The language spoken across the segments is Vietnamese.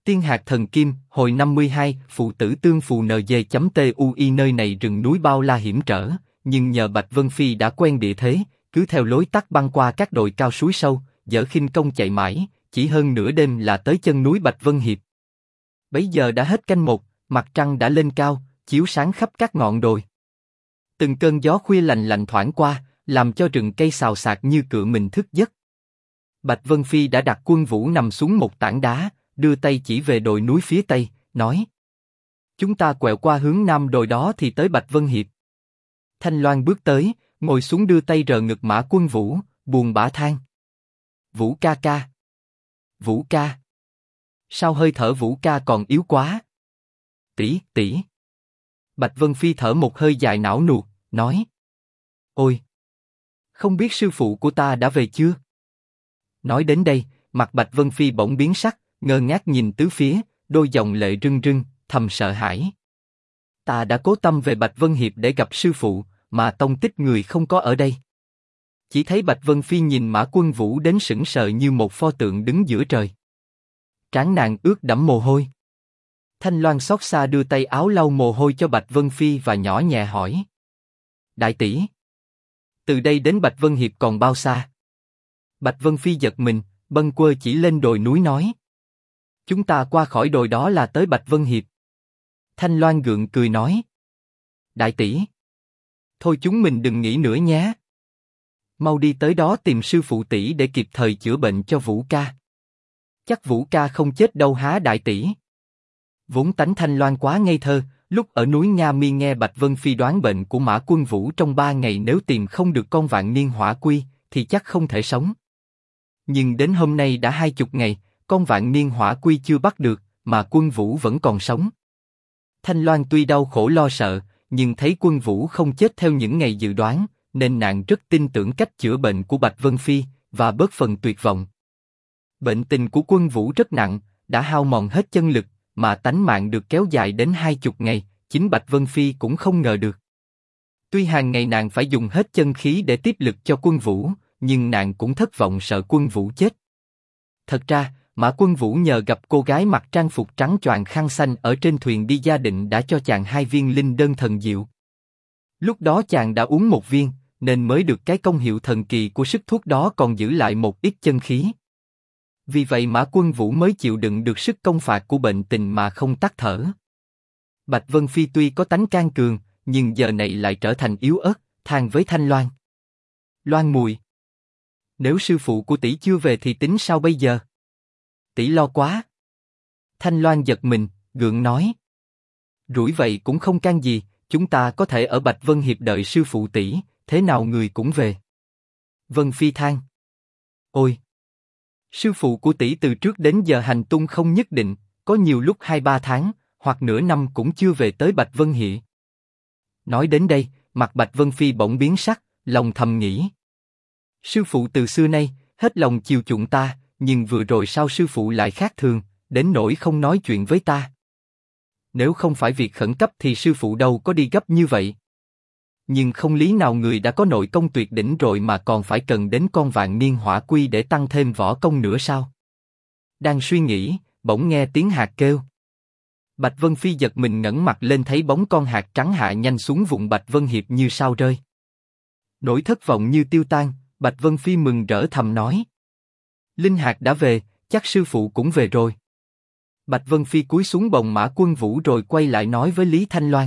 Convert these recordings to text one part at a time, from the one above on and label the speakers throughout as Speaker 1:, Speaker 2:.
Speaker 1: Tiên hạt thần kim, hồi 52, phụ tử tương phù NG.TUI. Nơi này rừng núi bao la hiểm trở, nhưng nhờ Bạch Vân Phi đã quen địa thế, cứ theo lối tắt băng qua các đồi cao suối sâu, dở khinh công chạy mãi, chỉ hơn nửa đêm là tới chân núi Bạch Vân Hiệp. Bấy giờ đã hết canh một, mặt trăng đã lên cao, chiếu sáng khắp các ngọn đồi. Từng cơn gió khuya lành lạnh thoảng qua, làm cho rừng cây xào xạc như cựa mình thức giấc. Bạch Vân Phi đã đặt Quân Vũ nằm xuống một tảng đá, đưa tay chỉ về đồi núi phía tây, nói: chúng ta quẹo qua hướng nam đồi đó thì tới Bạch Vân Hiệp. Thanh Loan bước tới, ngồi xuống đưa tay rờ ngực Mã Quân Vũ, buồn bã than: Vũ ca ca, Vũ ca, sao hơi thở Vũ ca còn yếu quá? Tỷ. Bạch Vân Phi thở một hơi dài não nuột, nói: ôi, không biết sư phụ của ta đã về chưa? Nói đến đây, mặt Bạch Vân Phi bỗng biến sắc, ngơ ngác nhìn tứ phía, đôi dòng lệ rưng rưng, thầm sợ hãi. Ta đã cố tâm về Bạch Vân Hiệp để gặp sư phụ, mà tông tích người không có ở đây. Chỉ thấy Bạch Vân Phi nhìn Mã Quân Vũ đến sững sờ như một pho tượng đứng giữa trời. Trán nàng ướt đẫm mồ hôi. Thanh Loan xót xa đưa tay áo lau mồ hôi cho Bạch Vân Phi và nhỏ nhẹ hỏi: đại tỷ, từ đây đến Bạch Vân Hiệp còn bao xa? Bạch Vân Phi giật mình, bâng quơ chỉ lên đồi núi nói: chúng ta qua khỏi đồi đó là tới Bạch Vân Hiệp. Thanh Loan gượng cười nói: đại tỷ, thôi chúng mình đừng nghĩ nữa nhé. Mau đi tới đó tìm sư phụ tỷ để kịp thời chữa bệnh cho Vũ ca. Chắc Vũ ca không chết đâu há đại tỷ. Vốn tánh Thanh Loan quá ngây thơ, lúc ở núi Nga Mi nghe Bạch Vân Phi đoán bệnh của Mã Quân Vũ trong 3 ngày nếu tìm không được con vạn niên hỏa quy, thì chắc không thể sống. Nhưng đến hôm nay đã 20 ngày, con vạn niên hỏa quy chưa bắt được, mà Quân Vũ vẫn còn sống. Thanh Loan tuy đau khổ lo sợ, nhưng thấy Quân Vũ không chết theo những ngày dự đoán, nên nàng rất tin tưởng cách chữa bệnh của Bạch Vân Phi, và bớt phần tuyệt vọng. Bệnh tình của Quân Vũ rất nặng, đã hao mòn hết chân lực, mà tánh mạng được kéo dài đến 20 ngày, chính Bạch Vân Phi cũng không ngờ được. Tuy hàng ngày nàng phải dùng hết chân khí để tiếp lực cho Quân Vũ, nhưng nàng cũng thất vọng sợ Quân Vũ chết. Thật ra, Mã Quân Vũ nhờ gặp cô gái mặc trang phục trắng choàng khăn xanh ở trên thuyền đi gia định đã cho chàng 2 viên linh đơn thần diệu. Lúc đó chàng đã uống 1 viên, nên mới được cái công hiệu thần kỳ của sức thuốc đó còn giữ lại một ít chân khí. Vì vậy Mã Quân Vũ mới chịu đựng được sức công phạt của bệnh tình mà không tắt thở. Bạch Vân Phi tuy có tánh can cường, nhưng giờ này lại trở thành yếu ớt, than với Thanh Loan: Loan mùi, nếu sư phụ của tỷ chưa về thì tính sao bây giờ? Tỷ lo quá. Thanh Loan giật mình, gượng nói: rủi vậy cũng không can gì, chúng ta có thể ở Bạch Vân Hiệp đợi sư phụ tỷ, thế nào người cũng về. Vân Phi than: ôi, sư phụ của tỷ từ trước đến giờ hành tung không nhất định, có nhiều lúc 2-3 tháng, hoặc nửa năm cũng chưa về tới Bạch Vân Hiệp. Nói đến đây, mặt Bạch Vân Phi bỗng biến sắc, lòng thầm nghĩ: sư phụ từ xưa nay hết lòng chiều chuộng ta, nhưng vừa rồi sao sư phụ lại khác thường, đến nỗi không nói chuyện với ta? Nếu không phải việc khẩn cấp thì sư phụ đâu có đi gấp như vậy. Nhưng không lý nào người đã có nội công tuyệt đỉnh rồi mà còn phải cần đến con vạn niên hỏa quy để tăng thêm võ công nữa sao? Đang suy nghĩ, bỗng nghe tiếng hạt kêu. Bạch Vân Phi giật mình ngẩng mặt lên thấy bóng con hạt trắng hạ nhanh xuống vùng Bạch Vân Hiệp như sao rơi. Nỗi thất vọng như tiêu tan, Bạch Vân Phi mừng rỡ thầm nói: linh hạt đã về, chắc sư phụ cũng về rồi. Bạch Vân Phi cúi xuống bồng Mã Quân Vũ rồi quay lại nói với Lý Thanh Loan: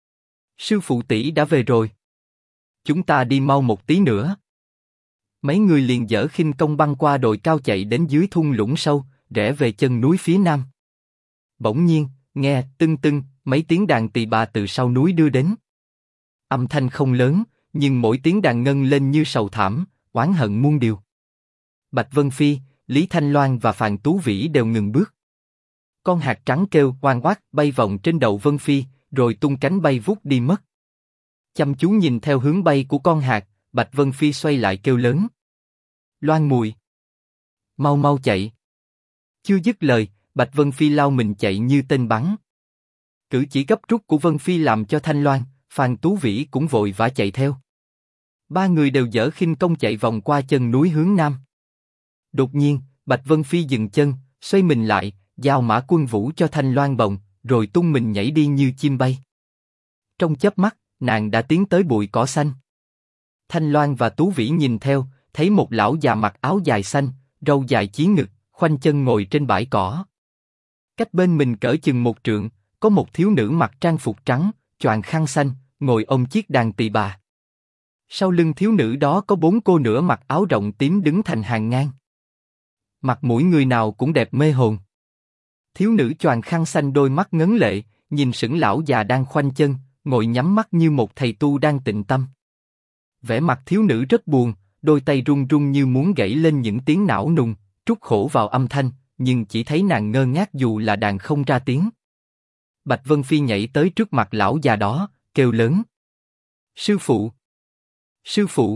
Speaker 1: sư phụ tỷ đã về rồi. Chúng ta đi mau một tí nữa. Mấy người liền dở khinh công băng qua đồi cao chạy đến dưới thung lũng sâu, rẽ về chân núi phía nam. Bỗng nhiên, nghe tưng tưng, mấy tiếng đàn tỳ bà từ sau núi đưa đến. Âm thanh không lớn, nhưng mỗi tiếng đàn ngân lên như sầu thảm, oán hận muôn điều. Bạch Vân Phi, Lý Thanh Loan và Phàn Tú Vĩ đều ngừng bước. Con hạt trắng kêu oan oát bay vòng trên đầu Vân Phi, rồi tung cánh bay vút đi mất. Chăm chú nhìn theo hướng bay của con hạt, Bạch Vân Phi xoay lại kêu lớn: Loan mùi, mau mau chạy! Chưa dứt lời, Bạch Vân Phi lao mình chạy như tên bắn. Cử chỉ gấp rút của Vân Phi làm cho Thanh Loan, Phàn Tú Vĩ cũng vội vã chạy theo. 3 người đều dở khinh công chạy vòng qua chân núi hướng nam. Đột nhiên, Bạch Vân Phi dừng chân, xoay mình lại, giao Mã Quân Vũ cho Thanh Loan bồng, rồi tung mình nhảy đi như chim bay. Trong chớp mắt, nàng đã tiến tới bụi cỏ xanh. Thanh Loan và Tú Vĩ nhìn theo, thấy một lão già mặc áo dài xanh, râu dài chí ngực, khoanh chân ngồi trên bãi cỏ. Cách bên mình cỡ chừng 1 trượng, có một thiếu nữ mặc trang phục trắng, choàng khăn xanh, ngồi ôm chiếc đàn tỳ bà. Sau lưng thiếu nữ đó có 4 cô nữa mặc áo rộng tím đứng thành hàng ngang. Mặt mũi người nào cũng đẹp mê hồn. Thiếu nữ choàng khăn xanh đôi mắt ngấn lệ, nhìn sững lão già đang khoanh chân, ngồi nhắm mắt như một thầy tu đang tịnh tâm. Vẻ mặt thiếu nữ rất buồn, đôi tay run run như muốn gãy lên những tiếng não nùng, trút khổ vào âm thanh, nhưng chỉ thấy nàng ngơ ngác dù là đàn không ra tiếng. Bạch Vân Phi nhảy tới trước mặt lão già đó, kêu lớn: Sư phụ! Sư phụ!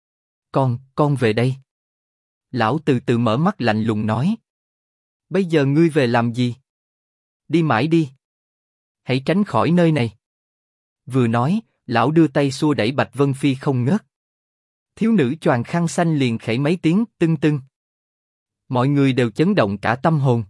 Speaker 1: Con về đây. Lão từ từ mở mắt lạnh lùng nói: Bây giờ ngươi về làm gì? Đi mãi đi. Hãy tránh khỏi nơi này. Vừa nói, lão đưa tay xua đẩy Bạch Vân Phi không ngớt. Thiếu nữ choàng khăn xanh liền khẩy mấy tiếng tưng tưng. Mọi người đều chấn động cả tâm hồn.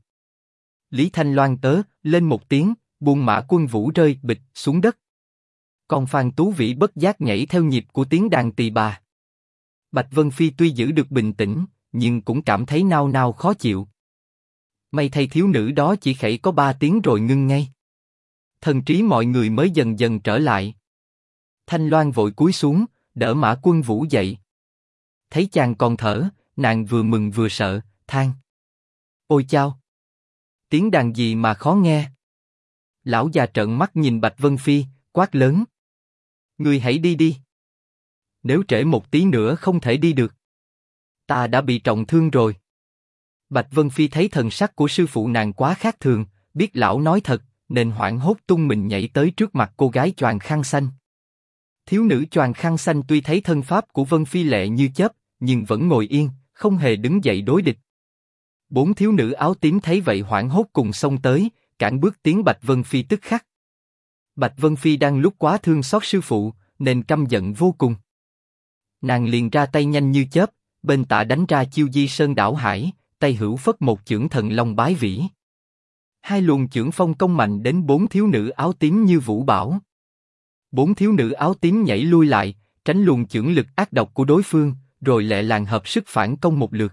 Speaker 1: Lý Thanh Loan lên một tiếng, buông Mã Quân Vũ rơi bịch xuống đất. Còn Phan Tú Vĩ bất giác nhảy theo nhịp của tiếng đàn tỳ bà. Bạch Vân Phi tuy giữ được bình tĩnh, nhưng cũng cảm thấy nao nao khó chịu. May thay thiếu nữ đó chỉ khẩy có 3 tiếng rồi ngưng ngay. Thần trí mọi người mới dần dần trở lại. Thanh Loan vội cúi xuống, đỡ Mã Quân Vũ dậy. Thấy chàng còn thở, nàng vừa mừng vừa sợ, than: Ôi chao! Tiếng đàn gì mà khó nghe? Lão già trợn mắt nhìn Bạch Vân Phi, quát lớn: Ngươi hãy đi đi. Nếu trễ một tí nữa không thể đi được. Ta đã bị trọng thương rồi. Bạch Vân Phi thấy thần sắc của sư phụ nàng quá khác thường, biết lão nói thật, nên hoảng hốt tung mình nhảy tới trước mặt cô gái choàng khăn xanh. Thiếu nữ choàng khăn xanh tuy thấy thân pháp của Vân Phi lẹ như chớp, nhưng vẫn ngồi yên, không hề đứng dậy đối địch. 4 thiếu nữ áo tím thấy vậy hoảng hốt cùng xông tới, cản bước tiến Bạch Vân Phi tức khắc. Bạch Vân Phi đang lúc quá thương xót sư phụ, nên căm giận vô cùng. Nàng liền ra tay nhanh như chớp, bên tạ đánh ra chiêu Di Sơn Đảo Hải, tay hữu phất một chưởng Thần Long Bái Vĩ. 2 luồng chưởng phong công mạnh đến 4 thiếu nữ áo tím như vũ bão. 4 thiếu nữ áo tím nhảy lui lại, tránh luồng chưởng lực ác độc của đối phương, rồi lẹ làng hợp sức phản công một lượt.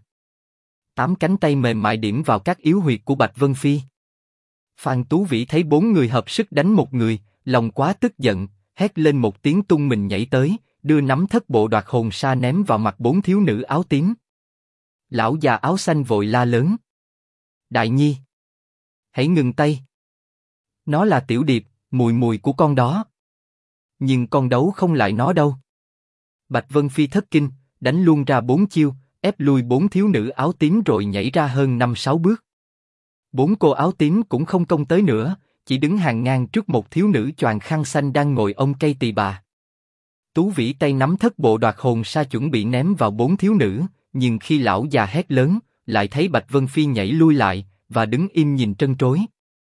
Speaker 1: 8 cánh tay mềm mại điểm vào các yếu huyệt của Bạch Vân Phi. Phan Tú Vĩ thấy 4 người hợp sức đánh một người, lòng quá tức giận, hét lên một tiếng tung mình nhảy tới, đưa nắm Thất Bộ Đoạt Hồn Sa ném vào mặt 4 thiếu nữ áo tím. Lão già áo xanh vội la lớn: Đại Nhi! Hãy ngừng tay! Nó là Tiểu Điệp, mùi mùi của con đó. Nhưng con đấu không lại nó đâu. Bạch Vân Phi thất kinh, đánh luôn ra 4 chiêu, ép lui 4 thiếu nữ áo tím rồi nhảy ra hơn 5-6 bước. 4 cô áo tím cũng không công tới nữa, chỉ đứng hàng ngang trước một thiếu nữ choàng khăn xanh đang ngồi ôm cây tỳ bà. Tú Vĩ tay nắm Thất Bộ Đoạt Hồn Sa chuẩn bị ném vào 4 thiếu nữ, nhưng khi lão già hét lớn, lại thấy Bạch Vân Phi nhảy lui lại và đứng im nhìn trân trối.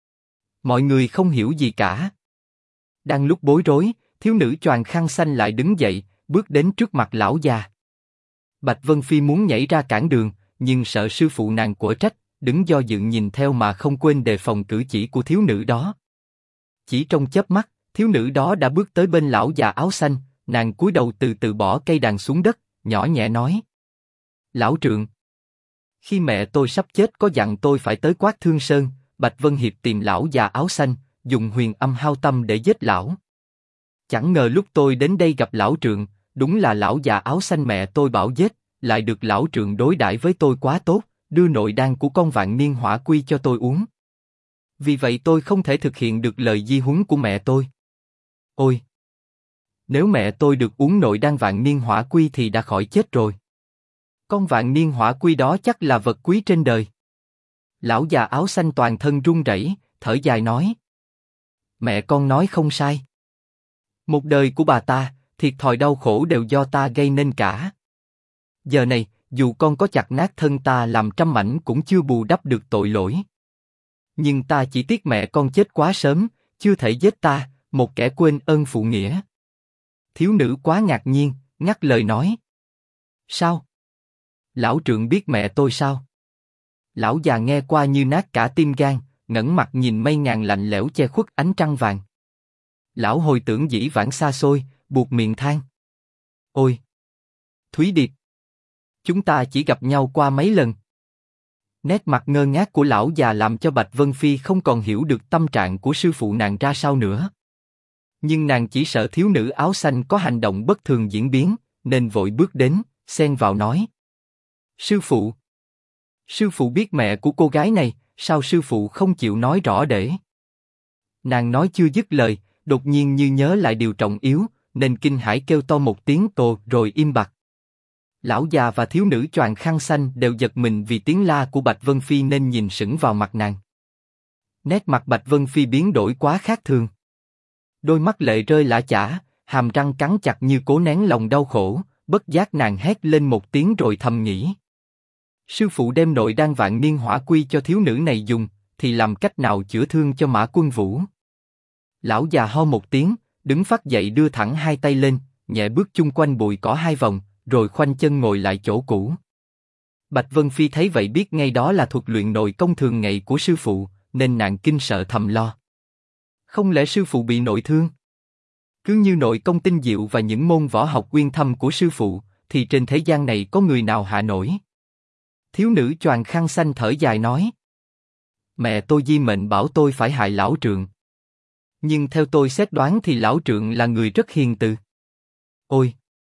Speaker 1: Mọi người không hiểu gì cả. Đang lúc bối rối, thiếu nữ choàng khăn xanh lại đứng dậy, bước đến trước mặt lão già. Bạch Vân Phi muốn nhảy ra cản đường, nhưng sợ sư phụ nàng quở trách, đứng do dự nhìn theo mà không quên đề phòng cử chỉ của thiếu nữ đó. Chỉ trong chớp mắt, thiếu nữ đó đã bước tới bên lão già áo xanh, nàng cúi đầu từ từ bỏ cây đàn xuống đất, nhỏ nhẹ nói: Lão trượng, khi mẹ tôi sắp chết có dặn tôi phải tới Quát Thương Sơn, Bạch Vân Hiệp tìm lão già áo xanh, dùng huyền âm hao tâm để giết lão. Chẳng ngờ lúc tôi đến đây gặp lão trượng, đúng là lão già áo xanh mẹ tôi bảo giết, lại được lão trượng đối đãi với tôi quá tốt, đưa nội đan của con vạn niên hỏa quy cho tôi uống. Vì vậy tôi không thể thực hiện được lời di huấn của mẹ tôi. Ôi! Nếu mẹ tôi được uống nội đan vạn niên hỏa quy thì đã khỏi chết rồi. Con vạn niên hỏa quy đó chắc là vật quý trên đời. Lão già áo xanh toàn thân run rẩy, thở dài nói: Mẹ con nói không sai. Một đời của bà ta, thiệt thòi đau khổ đều do ta gây nên cả. Giờ này, dù con có chặt nát thân ta làm trăm mảnh cũng chưa bù đắp được tội lỗi. Nhưng ta chỉ tiếc mẹ con chết quá sớm, chưa thể giết ta, một kẻ quên ơn phụ nghĩa. Thiếu nữ quá ngạc nhiên, ngắt lời nói: Sao? Lão trượng biết mẹ tôi sao? Lão già nghe qua như nát cả tim gan, ngẩng mặt nhìn mây ngàn lạnh lẽo che khuất ánh trăng vàng. Lão hồi tưởng dĩ vãng xa xôi, buột miệng than. Ôi! Thúy Điệp! Chúng ta chỉ gặp nhau qua mấy lần. Nét mặt ngơ ngác của lão già làm cho Bạch Vân Phi không còn hiểu được tâm trạng của sư phụ nàng ra sao nữa. Nhưng nàng chỉ sợ thiếu nữ áo xanh có hành động bất thường diễn biến, nên vội bước đến, xen vào nói. Sư phụ! Sư phụ biết mẹ của cô gái này, sao sư phụ không chịu nói rõ để? Nàng nói chưa dứt lời, đột nhiên như nhớ lại điều trọng yếu, nên kinh hãi kêu to một tiếng tồ rồi im bặt. Lão già và thiếu nữ choàng khăn xanh đều giật mình vì tiếng la của Bạch Vân Phi nên nhìn sững vào mặt nàng. Nét mặt Bạch Vân Phi biến đổi quá khác thường. Đôi mắt lệ rơi lã chã, hàm răng cắn chặt như cố nén lòng đau khổ, bất giác nàng hét lên một tiếng rồi thầm nghĩ. Sư phụ đem nội đan vạn niên hỏa quy cho thiếu nữ này dùng, thì làm cách nào chữa thương cho Mã Quân Vũ? Lão già ho một tiếng, đứng phắt dậy đưa thẳng hai tay lên, nhẹ bước chung quanh bụi cỏ hai vòng, rồi khoanh chân ngồi lại chỗ cũ. Bạch Vân Phi thấy vậy biết ngay đó là thuật luyện nội công thường ngày của sư phụ, nên nàng kinh sợ thầm lo. Không lẽ sư phụ bị nội thương? Cứ như nội công tinh diệu và những môn võ học uyên thâm của sư phụ, thì trên thế gian này có người nào hạ nổi? Thiếu nữ choàng khăn xanh thở dài nói. Mẹ tôi di mệnh bảo tôi phải hại lão trượng. Nhưng theo tôi xét đoán thì lão trượng là người rất hiền từ. Ôi!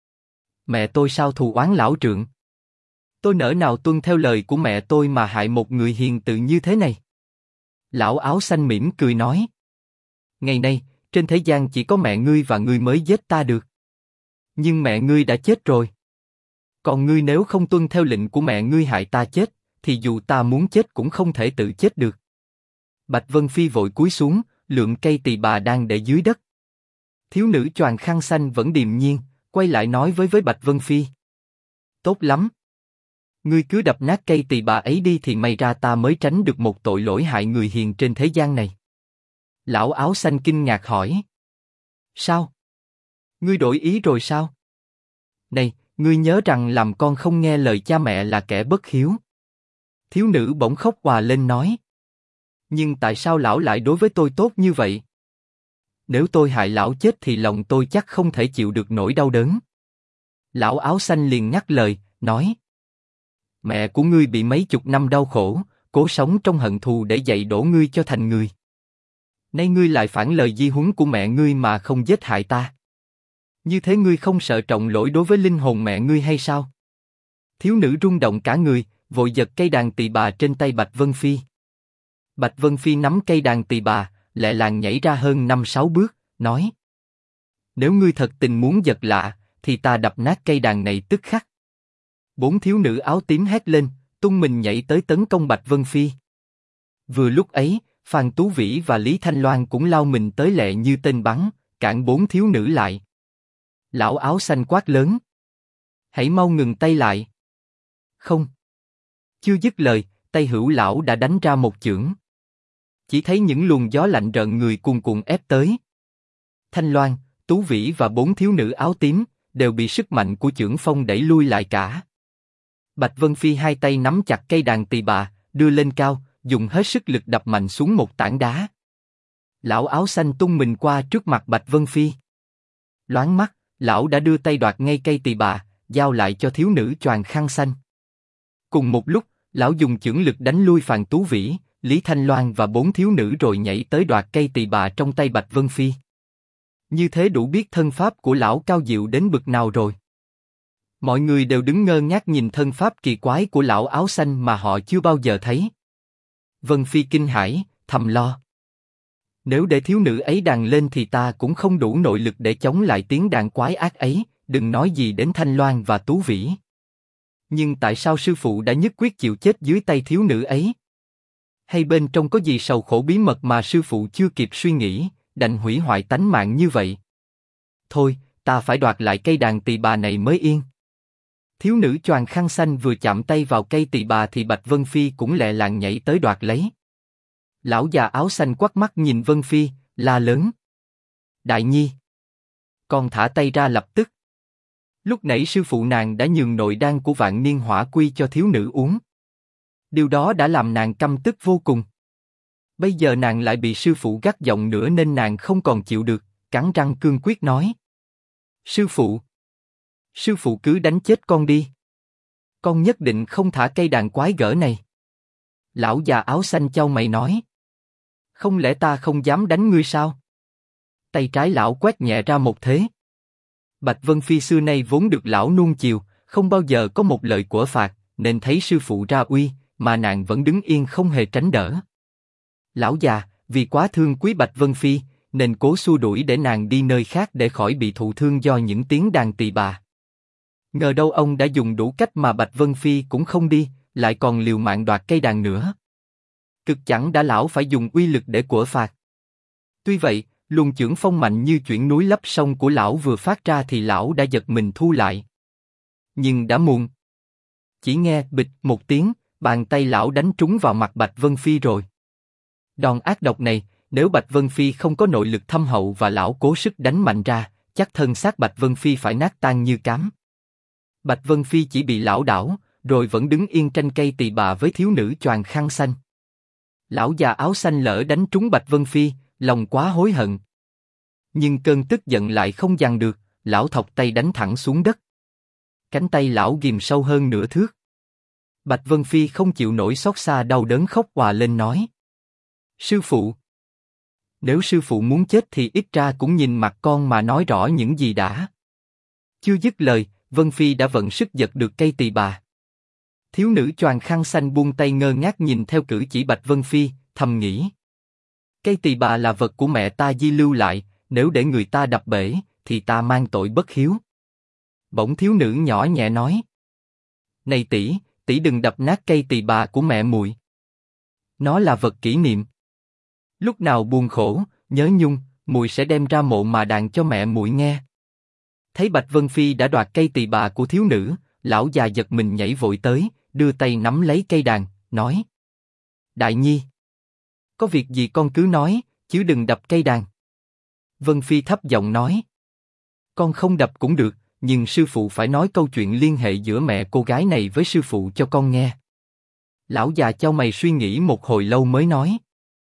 Speaker 1: Mẹ tôi sao thù oán lão trượng? Tôi nỡ nào tuân theo lời của mẹ tôi mà hại một người hiền từ như thế này? Lão áo xanh mỉm cười nói. Ngày nay, trên thế gian chỉ có mẹ ngươi và ngươi mới giết ta được. Nhưng mẹ ngươi đã chết rồi. Còn ngươi nếu không tuân theo lệnh của mẹ ngươi hại ta chết, thì dù ta muốn chết cũng không thể tự chết được. Bạch Vân Phi vội cúi xuống, lượm cây tỳ bà đang để dưới đất. Thiếu nữ choàng khăn xanh vẫn điềm nhiên, quay lại nói với Bạch Vân Phi. Tốt lắm. Ngươi cứ đập nát cây tỳ bà ấy đi thì may ra ta mới tránh được một tội lỗi hại người hiền trên thế gian này. Lão áo xanh kinh ngạc hỏi. Sao? Ngươi đổi ý rồi sao? Này, ngươi nhớ rằng làm con không nghe lời cha mẹ là kẻ bất hiếu. Thiếu nữ bỗng khóc òa lên nói. Nhưng tại sao lão lại đối với tôi tốt như vậy? Nếu tôi hại lão chết thì lòng tôi chắc không thể chịu được nỗi đau đớn. Lão áo xanh liền ngắt lời, nói. Mẹ của ngươi bị mấy chục năm đau khổ, cố sống trong hận thù để dạy dỗ ngươi cho thành người. Nay ngươi lại phản lời di huấn của mẹ ngươi mà không giết hại ta. Như thế ngươi không sợ trọng lỗi đối với linh hồn mẹ ngươi hay sao? Thiếu nữ rung động cả người, vội giật cây đàn tỳ bà trên tay Bạch Vân Phi. Bạch Vân Phi nắm cây đàn tỳ bà, lẹ làng nhảy ra hơn 5-6 bước, nói. Nếu ngươi thật tình muốn giật lạ, thì ta đập nát cây đàn này tức khắc. 4 thiếu nữ áo tím hét lên, tung mình nhảy tới tấn công Bạch Vân Phi. Vừa lúc ấy, Phan Tú Vĩ và Lý Thanh Loan cũng lao mình tới lẹ như tên bắn, cản 4 thiếu nữ lại. Lão áo xanh quát lớn. Hãy mau ngừng tay lại. Không. Chưa dứt lời, tay hữu lão đã đánh ra một chưởng. Chỉ thấy những luồng gió lạnh rợn người cuồn cuộn ép tới. Thanh Loan, Tú Vĩ và 4 thiếu nữ áo tím đều bị sức mạnh của chưởng phong đẩy lui lại cả. Bạch Vân Phi hai tay nắm chặt cây đàn tỳ bà, đưa lên cao, dùng hết sức lực đập mạnh xuống một tảng đá. Lão áo xanh tung mình qua trước mặt Bạch Vân Phi. Loáng mắt, lão đã đưa tay đoạt ngay cây tỳ bà, giao lại cho thiếu nữ choàng khăn xanh. Cùng một lúc, lão dùng chưởng lực đánh lui Phan Tú Vĩ, Lý Thanh Loan và 4 thiếu nữ rồi nhảy tới đoạt cây tỳ bà trong tay Bạch Vân Phi. Như thế đủ biết thân pháp của lão cao diệu đến bực nào rồi. Mọi người đều đứng ngơ ngác nhìn thân pháp kỳ quái của lão áo xanh mà họ chưa bao giờ thấy. Vân Phi kinh hãi, thầm lo. Nếu để thiếu nữ ấy đàn lên thì ta cũng không đủ nội lực để chống lại tiếng đàn quái ác ấy, đừng nói gì đến Thanh Loan và Tú Vĩ. Nhưng tại sao sư phụ đã nhất quyết chịu chết dưới tay thiếu nữ ấy? Hay bên trong có gì sầu khổ bí mật mà sư phụ chưa kịp suy nghĩ, đành hủy hoại tánh mạng như vậy? Thôi, ta phải đoạt lại cây đàn tỳ bà này mới yên. Thiếu nữ choàng khăn xanh vừa chạm tay vào cây tỳ bà thì Bạch Vân Phi cũng lẹ làng nhảy tới đoạt lấy. Lão già áo xanh quắt mắt nhìn Vân Phi, la lớn. Đại nhi! Con thả tay ra lập tức. Lúc nãy sư phụ nàng đã nhường nội đan của vạn niên hỏa quy cho thiếu nữ uống. Điều đó đã làm nàng căm tức vô cùng. Bây giờ nàng lại bị sư phụ gắt giọng nữa nên nàng không còn chịu được, cắn răng cương quyết nói. Sư phụ cứ đánh chết con đi. Con nhất định không thả cây đàn quái gở này. Lão già áo xanh chau mày nói. Không lẽ ta không dám đánh ngươi sao? Tay trái lão quét nhẹ ra một thế. Bạch Vân Phi xưa nay vốn được lão nuông chiều, không bao giờ có một lời của phạt, nên thấy sư phụ ra uy, mà nàng vẫn đứng yên không hề tránh đỡ. Lão già, vì quá thương quý Bạch Vân Phi, nên cố xua đuổi để nàng đi nơi khác để khỏi bị thụ thương do những tiếng đàn tỳ bà. Ngờ đâu ông đã dùng đủ cách mà Bạch Vân Phi cũng không đi, lại còn liều mạng đoạt cây đàn nữa. Cực chẳng đã lão phải dùng uy lực để quở phạt. Tuy vậy, luồng chưởng phong mạnh như chuyển núi lấp sông của lão vừa phát ra thì lão đã giật mình thu lại. Nhưng đã muộn. Chỉ nghe bịch một tiếng, bàn tay lão đánh trúng vào mặt Bạch Vân Phi rồi. Đòn ác độc này, nếu Bạch Vân Phi không có nội lực thâm hậu và lão cố sức đánh mạnh ra, chắc thân xác Bạch Vân Phi phải nát tan như cám. Bạch Vân Phi chỉ bị lão đảo, rồi vẫn đứng yên tranh cây tỳ bà với thiếu nữ choàng khăn xanh. Lão già áo xanh lỡ đánh trúng Bạch Vân Phi, lòng quá hối hận. Nhưng cơn tức giận lại không dằn được, lão thọc tay đánh thẳng xuống đất. Cánh tay lão ghim sâu hơn nửa thước. Bạch Vân Phi không chịu nổi xót xa đau đớn khóc òa lên nói. Sư phụ! Nếu sư phụ muốn chết thì ít ra cũng nhìn mặt con mà nói rõ những gì đã. Chưa dứt lời, Vân Phi đã vận sức giật được cây tỳ bà. Thiếu nữ choàng khăn xanh buông tay ngơ ngác nhìn theo cử chỉ Bạch Vân Phi, thầm nghĩ. Cây tỳ bà là vật của mẹ ta di lưu lại, nếu để người ta đập bể, thì ta mang tội bất hiếu. Bỗng thiếu nữ nhỏ nhẹ nói. Này tỷ, tỷ đừng đập nát cây tỳ bà của mẹ muội. Nó là vật kỷ niệm. Lúc nào buồn khổ, nhớ nhung, muội sẽ đem ra mộ mà đàn cho mẹ muội nghe. Thấy Bạch Vân Phi đã đoạt cây tỳ bà của thiếu nữ, lão già giật mình nhảy vội tới, đưa tay nắm lấy cây đàn, nói. Đại nhi, có việc gì con cứ nói, chứ đừng đập cây đàn. Vân Phi thấp giọng nói. Con không đập cũng được, nhưng sư phụ phải nói câu chuyện liên hệ giữa mẹ cô gái này với sư phụ cho con nghe. Lão già chau mày suy nghĩ một hồi lâu mới nói.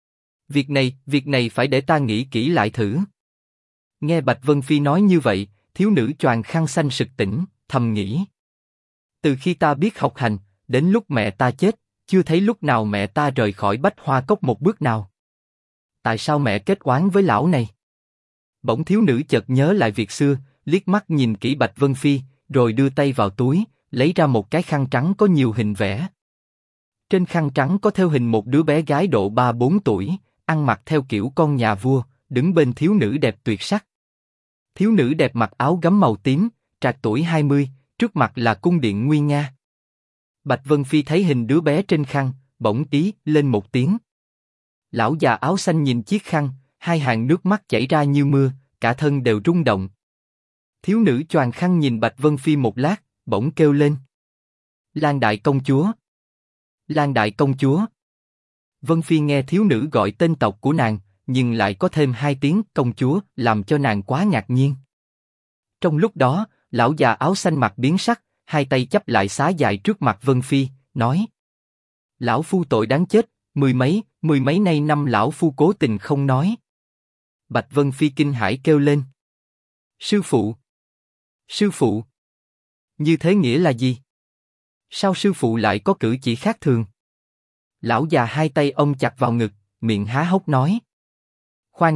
Speaker 1: Việc này phải để ta nghĩ kỹ lại thử. Nghe Bạch Vân Phi nói như vậy, thiếu nữ choàng khăn xanh sực tỉnh, thầm nghĩ. Từ khi ta biết học hành, đến lúc mẹ ta chết, chưa thấy lúc nào mẹ ta rời khỏi Bách Hoa Cốc một bước nào. Tại sao mẹ kết oán với lão này? Bỗng thiếu nữ chợt nhớ lại việc xưa, liếc mắt nhìn kỹ Bạch Vân Phi, rồi đưa tay vào túi, lấy ra một cái khăn trắng có nhiều hình vẽ. Trên khăn trắng có thêu hình một đứa bé gái độ 3-4 tuổi, ăn mặc theo kiểu con nhà vua, đứng bên thiếu nữ đẹp tuyệt sắc. Thiếu nữ đẹp mặc áo gấm màu tím, trạc tuổi 20, trước mặt là cung điện nguy nga. Bạch Vân Phi thấy hình đứa bé trên khăn, bỗng ý lên một tiếng. Lão già áo xanh nhìn chiếc khăn, hai hàng nước mắt chảy ra như mưa, cả thân đều rung động. Thiếu nữ choàng khăn nhìn Bạch Vân Phi một lát, bỗng kêu lên. Lan đại công chúa! Lan đại công chúa! Vân Phi nghe thiếu nữ gọi tên tộc của nàng, nhưng lại có thêm hai tiếng công chúa, làm cho nàng quá ngạc nhiên. Trong lúc đó, lão già áo xanh mặt biến sắc, hai tay chắp lại xá dài trước mặt Vân Phi, nói. Lão phu tội đáng chết, mười mấy nay năm lão phu cố tình không nói. Bạch Vân Phi kinh hãi kêu lên. Sư phụ! Sư phụ! Như thế nghĩa là gì? Sao sư phụ lại có cử chỉ khác thường? Lão già hai tay ôm chặt vào ngực, miệng há hốc nói. Khoan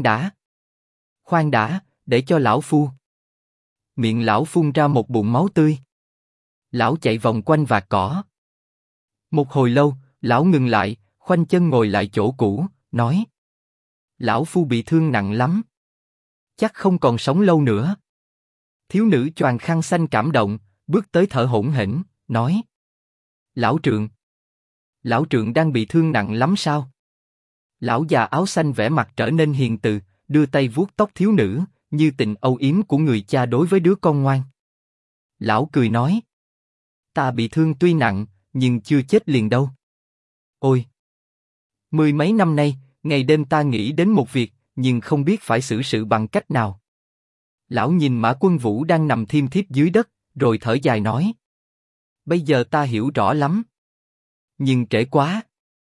Speaker 1: đã, để cho lão phu. Miệng lão phun ra một bụng máu tươi. Lão chạy vòng quanh vạt cỏ. Một hồi lâu, lão ngừng lại, khoanh chân ngồi lại chỗ cũ, nói. Lão phu bị thương nặng lắm. Chắc không còn sống lâu nữa. Thiếu nữ choàng khăn xanh cảm động, bước tới thở hổn hển, nói. Lão trượng đang bị thương nặng lắm sao? Lão già áo xanh vẻ mặt trở nên hiền từ, đưa tay vuốt tóc thiếu nữ, như tình âu yếm của người cha đối với đứa con ngoan. Lão cười nói. Ta bị thương tuy nặng, nhưng chưa chết liền đâu. Ôi! Mười mấy năm nay, ngày đêm ta nghĩ đến một việc, nhưng không biết phải xử sự bằng cách nào. Lão nhìn Mã Quân Vũ đang nằm thiêm thiếp dưới đất, rồi thở dài nói. Bây giờ ta hiểu rõ lắm. Nhưng trễ quá.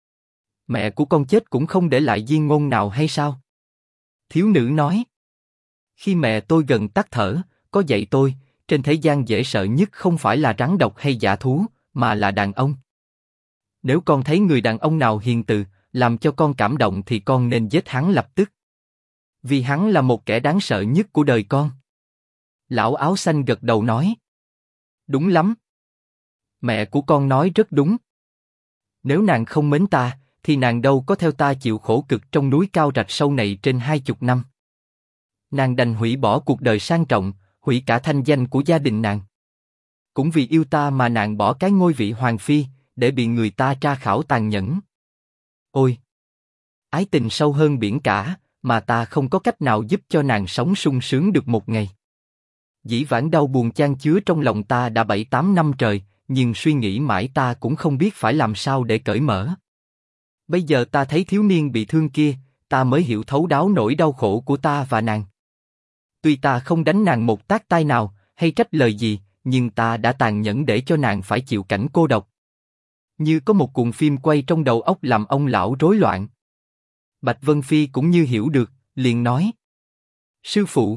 Speaker 1: Mẹ của con chết cũng không để lại di ngôn nào hay sao? Thiếu nữ nói. Khi mẹ tôi gần tắt thở, có dạy tôi, trên thế gian dễ sợ nhất không phải là rắn độc hay dã thú, mà là đàn ông. Nếu con thấy người đàn ông nào hiền từ, làm cho con cảm động thì con nên giết hắn lập tức. Vì hắn là một kẻ đáng sợ nhất của đời con. Lão áo xanh gật đầu nói. Đúng lắm. Mẹ của con nói rất đúng. Nếu nàng không mến ta, thì nàng đâu có theo ta chịu khổ cực trong núi cao rạch sâu này trên 20 năm. Nàng đành hủy bỏ cuộc đời sang trọng, hủy cả thanh danh của gia đình nàng. Cũng vì yêu ta mà nàng bỏ cái ngôi vị hoàng phi, để bị người ta tra khảo tàn nhẫn. Ôi! Ái tình sâu hơn biển cả, mà ta không có cách nào giúp cho nàng sống sung sướng được một ngày. Dĩ vãng đau buồn chan chứa trong lòng ta đã 7-8 năm trời, nhưng suy nghĩ mãi ta cũng không biết phải làm sao để cởi mở. Bây giờ ta thấy thiếu niên bị thương kia, ta mới hiểu thấu đáo nỗi đau khổ của ta và nàng. Tuy ta không đánh nàng một tát tai nào, hay trách lời gì, nhưng ta đã tàn nhẫn để cho nàng phải chịu cảnh cô độc. Như có một cuộn phim quay trong đầu óc làm ông lão rối loạn. Bạch Vân Phi cũng như hiểu được, liền nói. Sư phụ.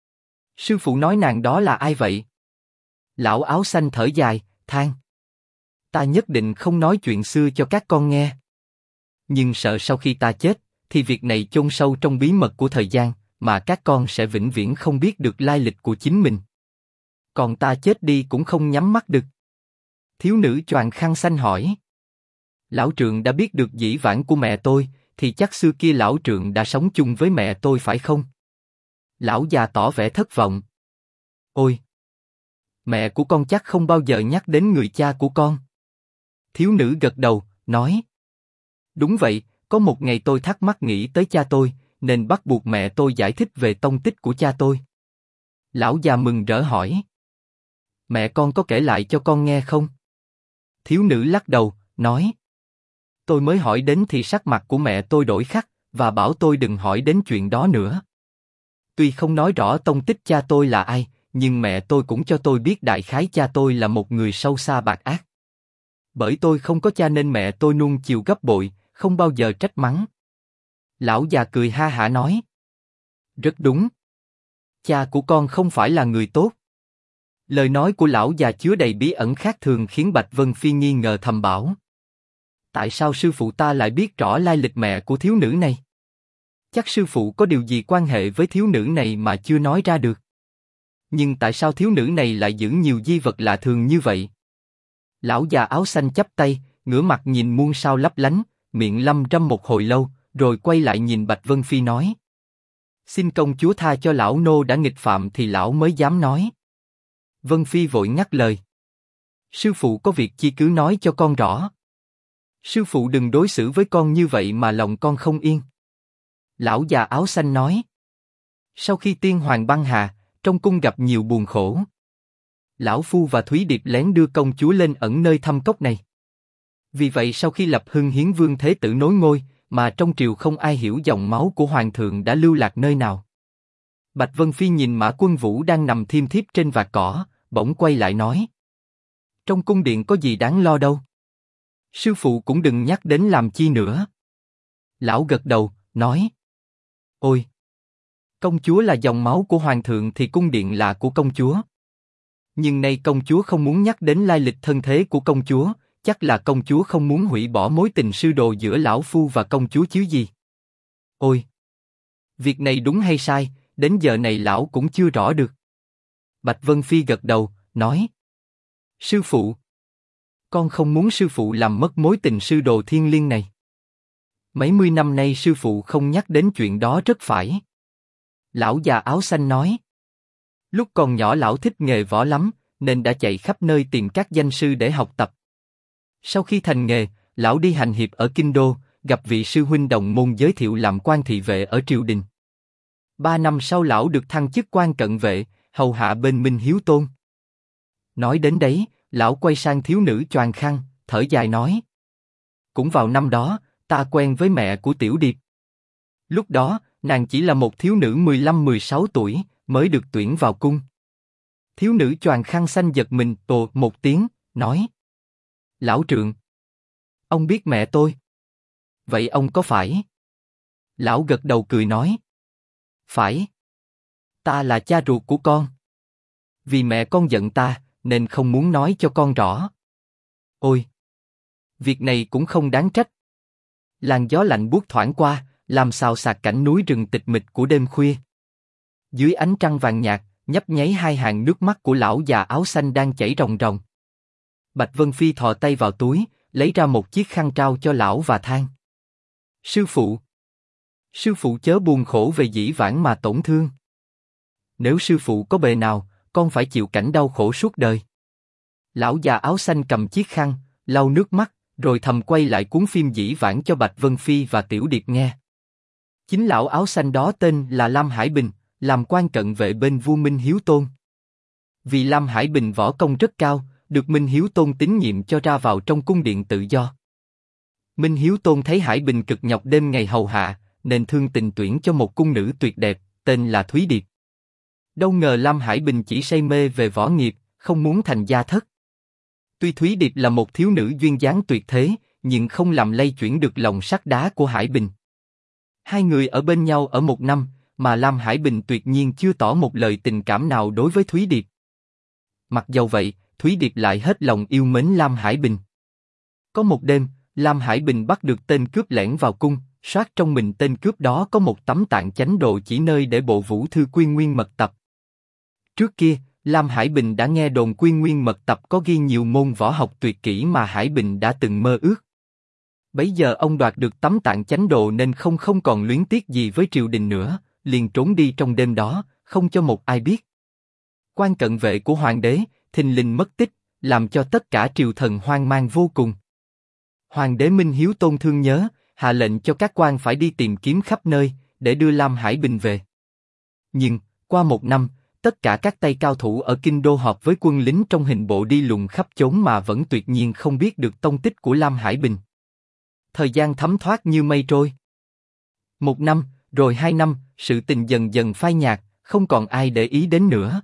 Speaker 1: Sư phụ nói nàng đó là ai vậy? Lão áo xanh thở dài, than. Ta nhất định không nói chuyện xưa cho các con nghe. Nhưng sợ sau khi ta chết, thì việc này chôn sâu trong bí mật của thời gian, mà các con sẽ vĩnh viễn không biết được lai lịch của chính mình. Còn ta chết đi cũng không nhắm mắt được. Thiếu nữ choàng khăn xanh hỏi. Lão trượng đã biết được dĩ vãng của mẹ tôi, thì chắc xưa kia lão trượng đã sống chung với mẹ tôi phải không? Lão già tỏ vẻ thất vọng. Ôi! Mẹ của con chắc không bao giờ nhắc đến người cha của con. Thiếu nữ gật đầu, nói. Đúng vậy, có một ngày tôi thắc mắc nghĩ tới cha tôi, nên bắt buộc mẹ tôi giải thích về tông tích của cha tôi. Lão già mừng rỡ hỏi. Mẹ con có kể lại cho con nghe không? Thiếu nữ lắc đầu, nói. Tôi mới hỏi đến thì sắc mặt của mẹ tôi đổi khắc, và bảo tôi đừng hỏi đến chuyện đó nữa. Tuy không nói rõ tông tích cha tôi là ai, nhưng mẹ tôi cũng cho tôi biết đại khái cha tôi là một người sâu xa bạc ác. Bởi tôi không có cha nên mẹ tôi nuông chiều gấp bội, không bao giờ trách mắng. Lão già cười ha hả nói. Rất đúng. Cha của con không phải là người tốt. Lời nói của lão già chứa đầy bí ẩn khác thường khiến Bạch Vân Phi nghi ngờ thầm bảo. Tại sao sư phụ ta lại biết rõ lai lịch mẹ của thiếu nữ này? Chắc sư phụ có điều gì quan hệ với thiếu nữ này mà chưa nói ra được. Nhưng tại sao thiếu nữ này lại giữ nhiều di vật lạ thường như vậy? Lão già áo xanh chắp tay, ngửa mặt nhìn muôn sao lấp lánh, miệng lăm răm một hồi lâu, rồi quay lại nhìn Bạch Vân Phi nói. Xin công chúa tha cho lão nô đã nghịch phạm thì lão mới dám nói. Vân Phi vội ngắt lời. Sư phụ có việc chi cứ nói cho con rõ. Sư phụ đừng đối xử với con như vậy mà lòng con không yên. Lão già áo xanh nói. Sau khi tiên hoàng băng hà, trong cung gặp nhiều buồn khổ. Lão Phu và Thúy Điệp lén đưa công chúa lên ẩn nơi thâm cốc này. Vì vậy sau khi lập Hưng Hiến Vương Thế Tử nối ngôi, mà trong triều không ai hiểu dòng máu của hoàng thượng đã lưu lạc nơi nào. Bạch Vân Phi nhìn Mã Quân Vũ đang nằm thiêm thiếp trên vạt cỏ, bỗng quay lại nói. Trong cung điện có gì đáng lo đâu. Sư phụ cũng đừng nhắc đến làm chi nữa. Lão gật đầu, nói. Ôi! Công chúa là dòng máu của hoàng thượng thì cung điện là của công chúa. Nhưng nay công chúa không muốn nhắc đến lai lịch thân thế của công chúa, chắc là công chúa không muốn hủy bỏ mối tình sư đồ giữa lão phu và công chúa chứ gì. Ôi! Việc này đúng hay sai, đến giờ này lão cũng chưa rõ được. Bạch Vân Phi gật đầu, nói. Sư phụ! Con không muốn sư phụ làm mất mối tình sư đồ thiêng liêng này. Mấy mươi năm nay sư phụ không nhắc đến chuyện đó rất phải. Lão già áo xanh nói. Lúc còn nhỏ lão thích nghề võ lắm, nên đã chạy khắp nơi tìm các danh sư để học tập. Sau khi thành nghề, lão đi hành hiệp ở Kinh Đô, gặp vị sư huynh đồng môn giới thiệu làm quan thị vệ ở triều đình. 3 năm sau lão được thăng chức quan cận vệ, hầu hạ bên Minh Hiếu Tôn. Nói đến đấy, lão quay sang thiếu nữ choàng khăn, thở dài nói. Cũng vào năm đó, ta quen với mẹ của Tiểu Điệp. Lúc đó, nàng chỉ là một thiếu nữ 15-16 tuổi, mới được tuyển vào cung. Thiếu nữ choàng khăn xanh giật mình ồ một tiếng, nói. Lão trượng! Ông biết mẹ tôi. Vậy ông có phải? Lão gật đầu cười nói. Phải. Ta là cha ruột của con. Vì mẹ con giận ta, nên không muốn nói cho con rõ. Ôi! Việc này cũng không đáng trách. Làn gió lạnh buốt thoảng qua, làm xào xạc cảnh núi rừng tịch mịch của đêm khuya. Dưới ánh trăng vàng nhạt, nhấp nháy hai hàng nước mắt của lão già áo xanh đang chảy ròng ròng. Bạch Vân Phi thò tay vào túi, lấy ra một chiếc khăn trao cho lão và than. Sư phụ! Sư phụ chớ buồn khổ về dĩ vãng mà tổn thương. Nếu sư phụ có bề nào, con phải chịu cảnh đau khổ suốt đời. Lão già áo xanh cầm chiếc khăn, lau nước mắt, rồi thầm quay lại cuốn phim dĩ vãng cho Bạch Vân Phi và Tiểu Điệp nghe. Chính lão áo xanh đó tên là Lam Hải Bình, làm quan cận vệ bên vua Minh Hiếu Tôn. Vì Lam Hải Bình võ công rất cao, được Minh Hiếu Tôn tín nhiệm cho ra vào trong cung điện tự do. Minh Hiếu Tôn thấy Hải Bình cực nhọc đêm ngày hầu hạ, nên thương tình tuyển cho một cung nữ tuyệt đẹp, tên là Thúy Điệp. Đâu ngờ Lam Hải Bình chỉ say mê về võ nghiệp, không muốn thành gia thất. Tuy Thúy Điệp là một thiếu nữ duyên dáng tuyệt thế, nhưng không làm lay chuyển được lòng sắt đá của Hải Bình. Hai người ở bên nhau ở một năm, mà Lam Hải Bình tuyệt nhiên chưa tỏ một lời tình cảm nào đối với Thúy Điệp. Mặc dầu vậy, Thúy Điệp lại hết lòng yêu mến Lam Hải Bình. Có một đêm, Lam Hải Bình bắt được tên cướp lẻn vào cung, soát trong mình tên cướp đó có một tấm tạng chánh đồ chỉ nơi để bộ vũ thư Quy Nguyên mật tập. Trước kia, Lam Hải Bình đã nghe đồn Quy Nguyên mật tập có ghi nhiều môn võ học tuyệt kỹ mà Hải Bình đã từng mơ ước. Bấy giờ ông đoạt được tấm tạng chánh đồ nên không còn luyến tiếc gì với triều đình nữa, liền trốn đi trong đêm đó, không cho một ai biết. Quan cận vệ của hoàng đế thình lình mất tích, làm cho tất cả triều thần hoang mang vô cùng. Hoàng đế Minh Hiếu Tôn thương nhớ, hạ lệnh cho các quan phải đi tìm kiếm khắp nơi để đưa Lam Hải Bình về. Nhưng qua một năm, tất cả các tay cao thủ ở kinh đô họp với quân lính trong hình bộ đi lùng khắp chốn mà vẫn tuyệt nhiên không biết được tông tích của Lam Hải Bình. Thời gian thấm thoát như mây trôi. Một năm, rồi 2 năm, sự tình dần dần phai nhạt, không còn ai để ý đến nữa.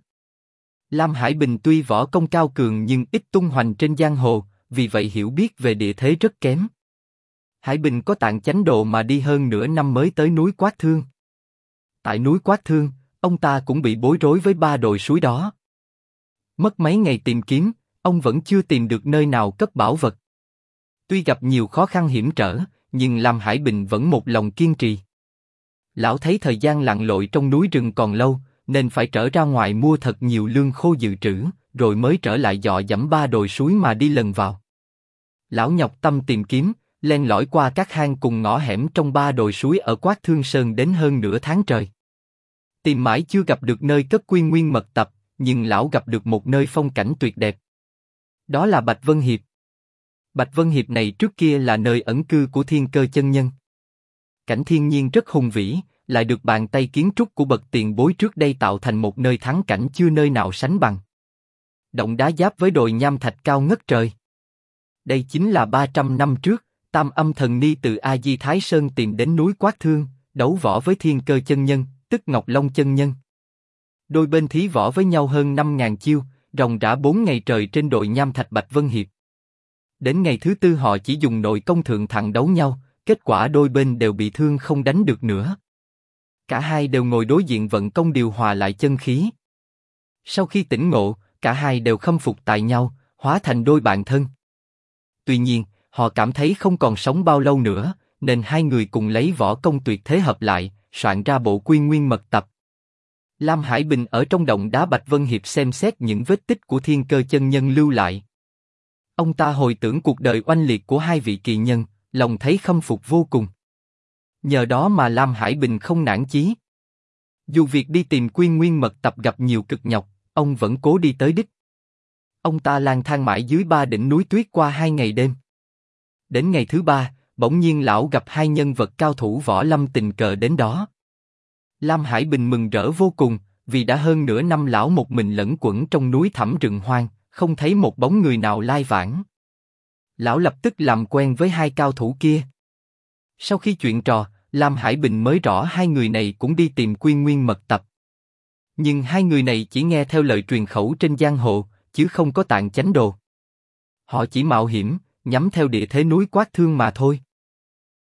Speaker 1: Lam Hải Bình tuy võ công cao cường nhưng ít tung hoành trên giang hồ, vì vậy hiểu biết về địa thế rất kém. Hải Bình có tạng chánh đồ mà đi hơn nửa năm mới tới núi Quát Thương. Tại núi Quát Thương, ông ta cũng bị bối rối với 3 đồi suối đó. Mất mấy ngày tìm kiếm, ông vẫn chưa tìm được nơi nào cất bảo vật. Tuy gặp nhiều khó khăn hiểm trở, nhưng Lam Hải Bình vẫn một lòng kiên trì. Lão thấy thời gian lặn lội trong núi rừng còn lâu, nên phải trở ra ngoài mua thật nhiều lương khô dự trữ, rồi mới trở lại dọ dẫm 3 đồi suối mà đi lần vào. Lão nhọc tâm tìm kiếm, len lỏi qua các hang cùng ngõ hẻm trong 3 đồi suối ở Quát Thương Sơn đến hơn nửa tháng trời. Tìm mãi chưa gặp được nơi cất Quy Nguyên mật tập, nhưng lão gặp được một nơi phong cảnh tuyệt đẹp. Đó là Bạch Vân Hiệp. Bạch Vân Hiệp này trước kia là nơi ẩn cư của Thiên Cơ chân nhân. Cảnh thiên nhiên rất hùng vĩ, lại được bàn tay kiến trúc của bậc tiền bối trước đây tạo thành một nơi thắng cảnh chưa nơi nào sánh bằng. Động đá giáp với đồi nham thạch cao ngất trời. Đây chính là 300 năm trước, Tam Âm Thần Ni từ A Di Thái Sơn tìm đến núi Quát Thương, đấu võ với Thiên Cơ chân nhân, tức Ngọc Long chân nhân. Đôi bên thí võ với nhau hơn 5.000 chiêu, ròng rã 4 ngày trời trên đồi nham thạch Bạch Vân Hiệp. Đến ngày thứ 4 họ chỉ dùng nội công thượng thặng đấu nhau, kết quả đôi bên đều bị thương không đánh được nữa. Cả hai đều ngồi đối diện vận công điều hòa lại chân khí. Sau khi tỉnh ngộ, cả hai đều khâm phục tại nhau, hóa thành đôi bạn thân. Tuy nhiên, họ cảm thấy không còn sống bao lâu nữa, nên hai người cùng lấy võ công tuyệt thế hợp lại, soạn ra bộ Quy Nguyên mật tập. Lam Hải Bình ở trong động đá Bạch Vân Hiệp xem xét những vết tích của Thiên Cơ chân nhân lưu lại. Ông ta hồi tưởng cuộc đời oanh liệt của hai vị kỳ nhân, lòng thấy khâm phục vô cùng. Nhờ đó mà Lam Hải Bình không nản chí. Dù việc đi tìm Quy Nguyên mật tập gặp nhiều cực nhọc, ông vẫn cố đi tới đích. Ông ta lang thang mãi dưới 3 đỉnh núi tuyết qua 2 ngày đêm. Đến ngày thứ 3, bỗng nhiên lão gặp hai nhân vật cao thủ võ lâm tình cờ đến đó. Lam Hải Bình mừng rỡ vô cùng, vì đã hơn nửa năm lão một mình lẫn quẩn trong núi thẳm rừng hoang, không thấy một bóng người nào lai vãng. Lão lập tức làm quen với hai cao thủ kia. Sau khi chuyện trò, Lam Hải Bình mới rõ hai người này cũng đi tìm Quy Nguyên mật tập. Nhưng hai người này chỉ nghe theo lời truyền khẩu trên giang hồ, chứ không có tạng chánh đồ. Họ chỉ mạo hiểm, nhắm theo địa thế núi Quát Thương mà thôi.